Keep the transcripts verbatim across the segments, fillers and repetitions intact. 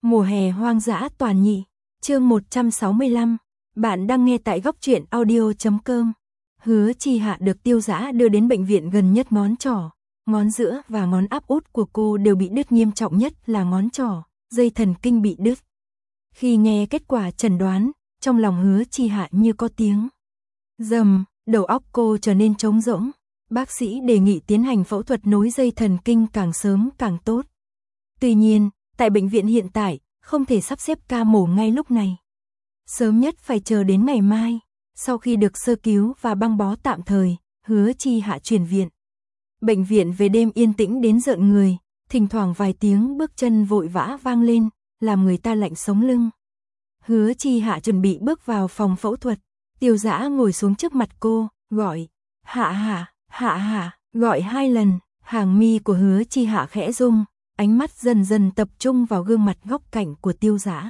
Mùa hè hoang dã toàn nhị, chương một trăm sáu mươi lăm, bạn đang nghe tại góc truyện audio chấm com. Hứa Chi Hạ được Tiêu Dã đưa đến bệnh viện gần nhất, ngón trỏ, ngón giữa và ngón áp út của cô đều bị đứt, nghiêm trọng nhất là ngón trỏ, dây thần kinh bị đứt. Khi nghe kết quả chẩn đoán, trong lòng Hứa Chi Hạ như có tiếng rầm, đầu óc cô trở nên trống rỗng. Bác sĩ đề nghị tiến hành phẫu thuật nối dây thần kinh càng sớm càng tốt. Tuy nhiên, tại bệnh viện hiện tại, không thể sắp xếp ca mổ ngay lúc này. Sớm nhất phải chờ đến ngày mai, sau khi được sơ cứu và băng bó tạm thời, Hứa Chi Hạ chuyển viện. Bệnh viện về đêm yên tĩnh đến rợn người, thỉnh thoảng vài tiếng bước chân vội vã vang lên, làm người ta lạnh sống lưng. Hứa Chi Hạ chuẩn bị bước vào phòng phẫu thuật, Tiêu Dã ngồi xuống trước mặt cô, gọi, Hạ Hạ, Hạ Hạ, gọi hai lần, hàng mi của Hứa Chi Hạ khẽ rung, ánh mắt dần dần tập trung vào gương mặt góc cạnh của Tiêu Dã.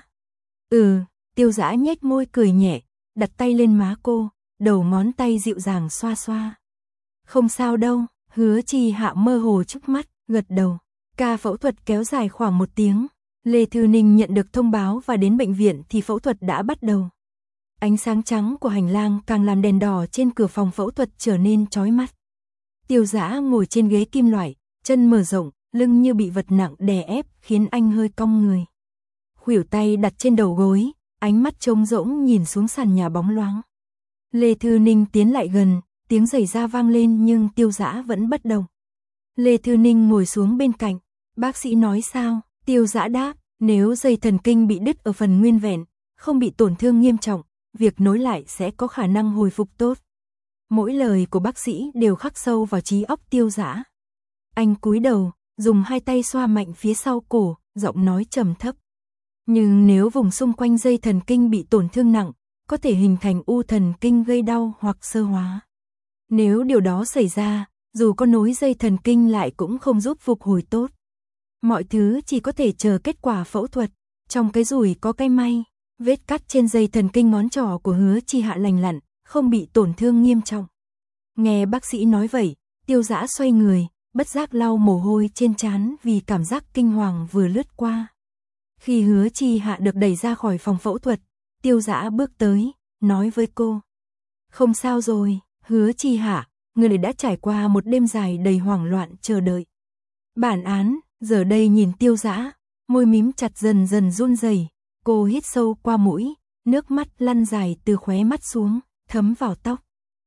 Ừ, Tiêu Dã nhếch môi cười nhẹ, đặt tay lên má cô, đầu ngón tay dịu dàng xoa xoa. Không sao đâu, Hứa Chi Hạ mơ hồ trước mắt, gật đầu. Ca phẫu thuật kéo dài khoảng một tiếng. Lê Thư Ninh nhận được thông báo và đến bệnh viện thì phẫu thuật đã bắt đầu. Ánh sáng trắng của hành lang càng làm đèn đỏ trên cửa phòng phẫu thuật trở nên chói mắt. Tiêu Dã ngồi trên ghế kim loại, chân mở rộng, lưng như bị vật nặng đè ép khiến anh hơi cong người. Khuỷu tay đặt trên đầu gối, ánh mắt trống rỗng nhìn xuống sàn nhà bóng loáng. Lê Thư Ninh tiến lại gần, tiếng giày da vang lên nhưng Tiêu Dã vẫn bất động. Lê Thư Ninh ngồi xuống bên cạnh, bác sĩ nói sao? Tiêu Dã đáp, nếu dây thần kinh bị đứt ở phần nguyên vẹn, không bị tổn thương nghiêm trọng, việc nối lại sẽ có khả năng hồi phục tốt. Mỗi lời của bác sĩ đều khắc sâu vào trí óc Tiêu Dã. Anh cúi đầu, dùng hai tay xoa mạnh phía sau cổ, giọng nói trầm thấp. Nhưng nếu vùng xung quanh dây thần kinh bị tổn thương nặng, có thể hình thành u thần kinh gây đau hoặc sơ hóa. Nếu điều đó xảy ra, dù có nối dây thần kinh lại cũng không giúp phục hồi tốt. Mọi thứ chỉ có thể chờ kết quả phẫu thuật. Trong cái rủi có cái may, vết cắt trên dây thần kinh ngón trỏ của Hứa Chi Hạ lành lặn, không bị tổn thương nghiêm trọng. Nghe bác sĩ nói vậy, Tiêu Dã xoay người, bất giác lau mồ hôi trên trán vì cảm giác kinh hoàng vừa lướt qua. Khi Hứa Chi Hạ được đẩy ra khỏi phòng phẫu thuật, Tiêu Dã bước tới, nói với cô. Không sao rồi, Hứa Chi Hạ, người đã trải qua một đêm dài đầy hoảng loạn chờ đợi. Bản án, giờ đây nhìn Tiêu Dã, môi mím chặt dần dần run rẩy, cô hít sâu qua mũi, nước mắt lăn dài từ khóe mắt xuống, thấm vào tóc.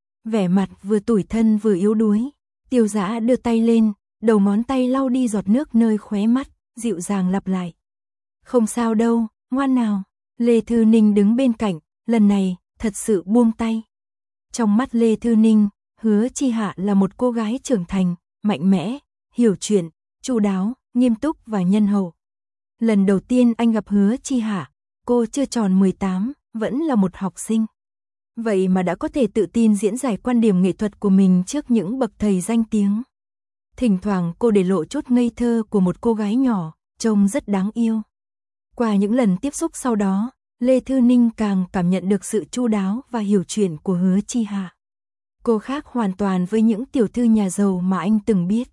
Vẻ mặt vừa tủi thân vừa yếu đuối, Tiêu Dã đưa tay lên, đầu ngón tay lau đi giọt nước nơi khóe mắt, dịu dàng lặp lại. Không sao đâu, ngoan nào. Lê Thư Ninh đứng bên cạnh, lần này, thật sự buông tay. Trong mắt Lê Thư Ninh, Hứa Chi Hạ là một cô gái trưởng thành, mạnh mẽ, hiểu chuyện, chu đáo, nghiêm túc và nhân hậu. Lần đầu tiên anh gặp Hứa Chi Hạ, cô chưa tròn mười tám, vẫn là một học sinh. Vậy mà đã có thể tự tin diễn giải quan điểm nghệ thuật của mình trước những bậc thầy danh tiếng. Thỉnh thoảng cô để lộ chút ngây thơ của một cô gái nhỏ, trông rất đáng yêu. Qua những lần tiếp xúc sau đó, Lê Thư Ninh càng cảm nhận được sự chu đáo và hiểu chuyện của Hứa Chi Hạ. Cô khác hoàn toàn với những tiểu thư nhà giàu mà anh từng biết.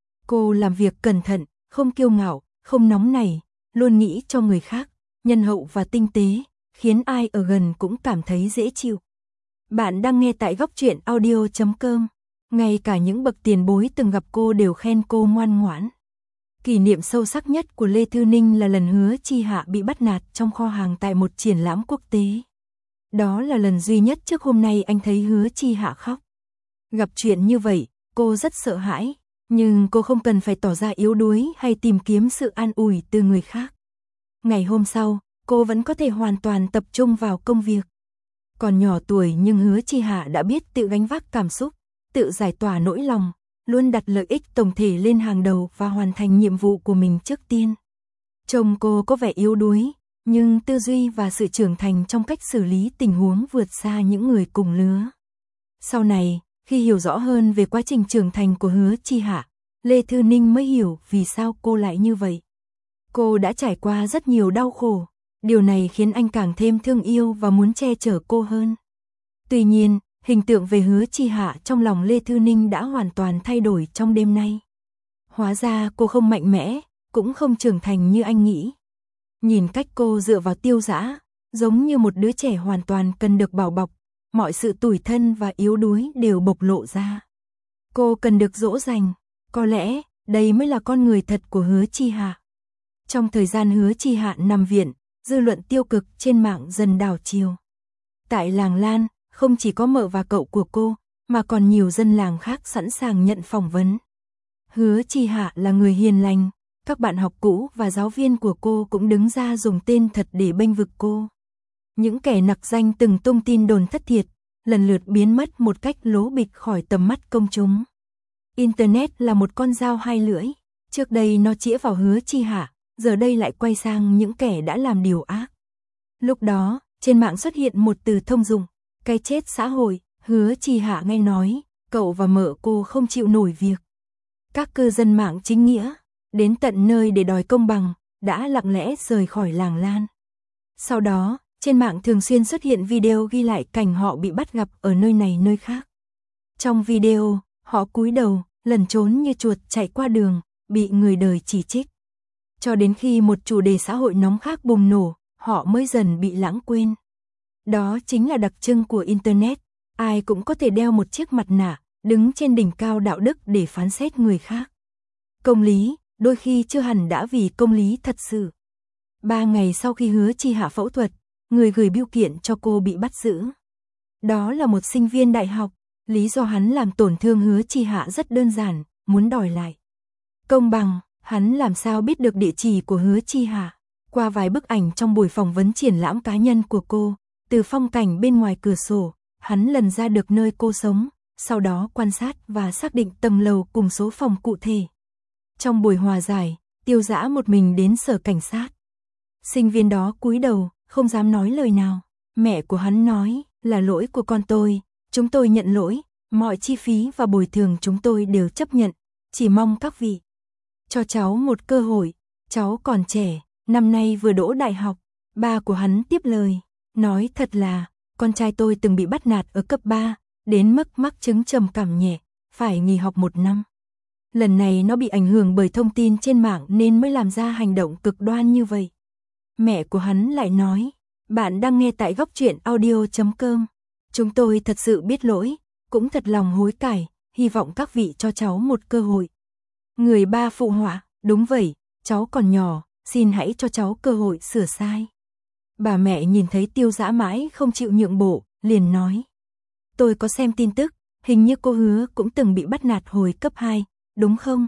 Cô làm việc cẩn thận, không kiêu ngạo, không nóng nảy, luôn nghĩ cho người khác, nhân hậu và tinh tế, khiến ai ở gần cũng cảm thấy dễ chịu. Bạn đang nghe tại góc truyện audio chấm com. Ngay cả những bậc tiền bối từng gặp cô đều khen cô ngoan ngoãn. Kỷ niệm sâu sắc nhất của Lê Thư Ninh là lần Hứa Chi Hạ bị bắt nạt trong kho hàng tại một triển lãm quốc tế. Đó là lần duy nhất trước hôm nay anh thấy Hứa Chi Hạ khóc. Gặp chuyện như vậy, cô rất sợ hãi, nhưng cô không cần phải tỏ ra yếu đuối hay tìm kiếm sự an ủi từ người khác. Ngày hôm sau, cô vẫn có thể hoàn toàn tập trung vào công việc. Còn nhỏ tuổi nhưng Hứa Chi Hạ đã biết tự gánh vác cảm xúc, tự giải tỏa nỗi lòng, luôn đặt lợi ích tổng thể lên hàng đầu và hoàn thành nhiệm vụ của mình trước tiên. Trông cô có vẻ yếu đuối, nhưng tư duy và sự trưởng thành trong cách xử lý tình huống vượt xa những người cùng lứa. Sau này, khi hiểu rõ hơn về quá trình trưởng thành của Hứa Chi Hạ, Lê Thư Ninh mới hiểu vì sao cô lại như vậy. Cô đã trải qua rất nhiều đau khổ, điều này khiến anh càng thêm thương yêu và muốn che chở cô hơn. Tuy nhiên, hình tượng về Hứa Chi Hạ trong lòng Lê Thư Ninh đã hoàn toàn thay đổi trong đêm nay. Hóa ra cô không mạnh mẽ, cũng không trưởng thành như anh nghĩ. Nhìn cách cô dựa vào Tiêu Dã, giống như một đứa trẻ hoàn toàn cần được bảo bọc, mọi sự tủi thân và yếu đuối đều bộc lộ ra. Cô cần được dỗ dành, có lẽ đây mới là con người thật của Hứa Chi Hạ. Trong thời gian Hứa Chi Hạ nằm viện, dư luận tiêu cực trên mạng dần đảo chiều. Tại làng Lan, không chỉ có mợ và cậu của cô, mà còn nhiều dân làng khác sẵn sàng nhận phỏng vấn. Hứa Chi Hạ là người hiền lành, các bạn học cũ và giáo viên của cô cũng đứng ra dùng tên thật để bênh vực cô. Những kẻ nặc danh từng tung tin đồn thất thiệt, lần lượt biến mất một cách lố bịch khỏi tầm mắt công chúng. Internet là một con dao hai lưỡi, trước đây nó chĩa vào Hứa Chi Hạ, giờ đây lại quay sang những kẻ đã làm điều ác. Lúc đó, trên mạng xuất hiện một từ thông dụng, cái chết xã hội. Hứa Chi Hạ nghe nói, cậu và mợ cô không chịu nổi việc. Các cư dân mạng chính nghĩa, đến tận nơi để đòi công bằng, đã lặng lẽ rời khỏi làng Lan. Sau đó, trên mạng thường xuyên xuất hiện video ghi lại cảnh họ bị bắt gặp ở nơi này nơi khác. Trong video, họ cúi đầu, lẩn trốn như chuột chạy qua đường, bị người đời chỉ trích. Cho đến khi một chủ đề xã hội nóng khác bùng nổ, họ mới dần bị lãng quên. Đó chính là đặc trưng của Internet. Ai cũng có thể đeo một chiếc mặt nạ, đứng trên đỉnh cao đạo đức để phán xét người khác. Công lý, đôi khi chưa hẳn đã vì công lý thật sự. Ba ngày sau khi Hứa Chi Hạ phẫu thuật, người gửi bưu kiện cho cô bị bắt giữ. Đó là một sinh viên đại học, lý do hắn làm tổn thương Hứa Chi Hạ rất đơn giản, muốn đòi lại công bằng. Hắn làm sao biết được địa chỉ của Hứa Chi Hạ? Qua vài bức ảnh trong buổi phỏng vấn triển lãm cá nhân của cô, từ phong cảnh bên ngoài cửa sổ, hắn lần ra được nơi cô sống, sau đó quan sát và xác định tầng lầu cùng số phòng cụ thể. Trong buổi hòa giải, Tiêu Dã một mình đến sở cảnh sát. Sinh viên đó cúi đầu, không dám nói lời nào. Mẹ của hắn nói, là lỗi của con tôi, chúng tôi nhận lỗi, mọi chi phí và bồi thường chúng tôi đều chấp nhận, chỉ mong các vị cho cháu một cơ hội, cháu còn trẻ, năm nay vừa đỗ đại học. Ba của hắn tiếp lời, nói thật là, con trai tôi từng bị bắt nạt ở cấp ba, đến mức mắc chứng trầm cảm nhẹ, phải nghỉ học một năm. Lần này nó bị ảnh hưởng bởi thông tin trên mạng nên mới làm ra hành động cực đoan như vậy. Mẹ của hắn lại nói, bạn đang nghe tại góc truyện audio chấm com. Chúng tôi thật sự biết lỗi, cũng thật lòng hối cải, hy vọng các vị cho cháu một cơ hội. Người ba phụ họa, đúng vậy, cháu còn nhỏ, xin hãy cho cháu cơ hội sửa sai. Bà mẹ nhìn thấy Tiêu Dã mãi không chịu nhượng bộ, liền nói. Tôi có xem tin tức, hình như cô Hứa cũng từng bị bắt nạt hồi cấp hai, đúng không?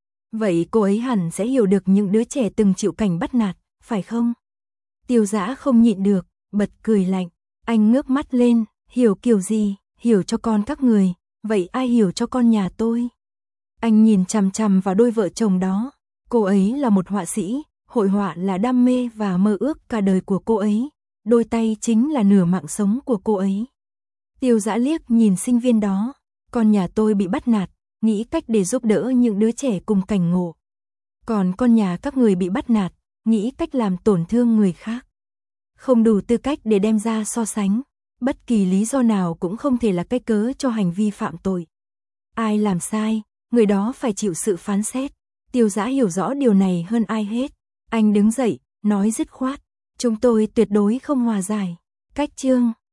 Vậy cô ấy hẳn sẽ hiểu được những đứa trẻ từng chịu cảnh bắt nạt, phải không? Tiêu Dã không nhịn được, bật cười lạnh. Anh ngước mắt lên, hiểu kiểu gì, hiểu cho con các người, vậy ai hiểu cho con nhà tôi? Anh nhìn chằm chằm vào đôi vợ chồng đó. Cô ấy là một họa sĩ, hội họa là đam mê và mơ ước cả đời của cô ấy. Đôi tay chính là nửa mạng sống của cô ấy. Tiêu Dã liếc nhìn sinh viên đó. Con nhà tôi bị bắt nạt, nghĩ cách để giúp đỡ những đứa trẻ cùng cảnh ngộ. Còn con nhà các người bị bắt nạt, nghĩ cách làm tổn thương người khác. Không đủ tư cách để đem ra so sánh. Bất kỳ lý do nào cũng không thể là cái cớ cho hành vi phạm tội. Ai làm sai, người đó phải chịu sự phán xét. Tiêu Dã hiểu rõ điều này hơn ai hết. Anh đứng dậy, nói dứt khoát. Chúng tôi tuyệt đối không hòa giải. Cách chương